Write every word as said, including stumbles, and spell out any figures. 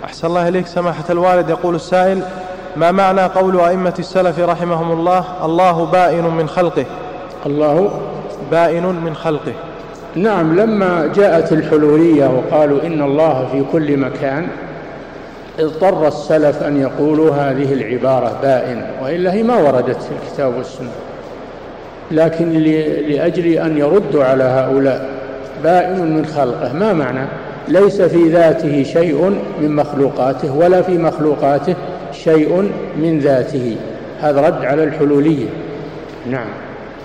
أحسن الله إليك سماحة الوالد. يقول السائل: ما معنى قول أئمة السلف رحمهم الله: الله بائن من خلقه؟ الله بائن من خلقه. نعم، لما جاءت الحلولية وقالوا إن الله في كل مكان اضطر السلف أن يقولوا هذه العبارة بائن، وإلا هي ما وردت في الكتاب والسنة، لكن لأجل أن يردوا على هؤلاء بائن من خلقه، ما معنى؟ ليس في ذاته شيء من مخلوقاته ولا في مخلوقاته شيء من ذاته. هذا رد على الحلولية. نعم.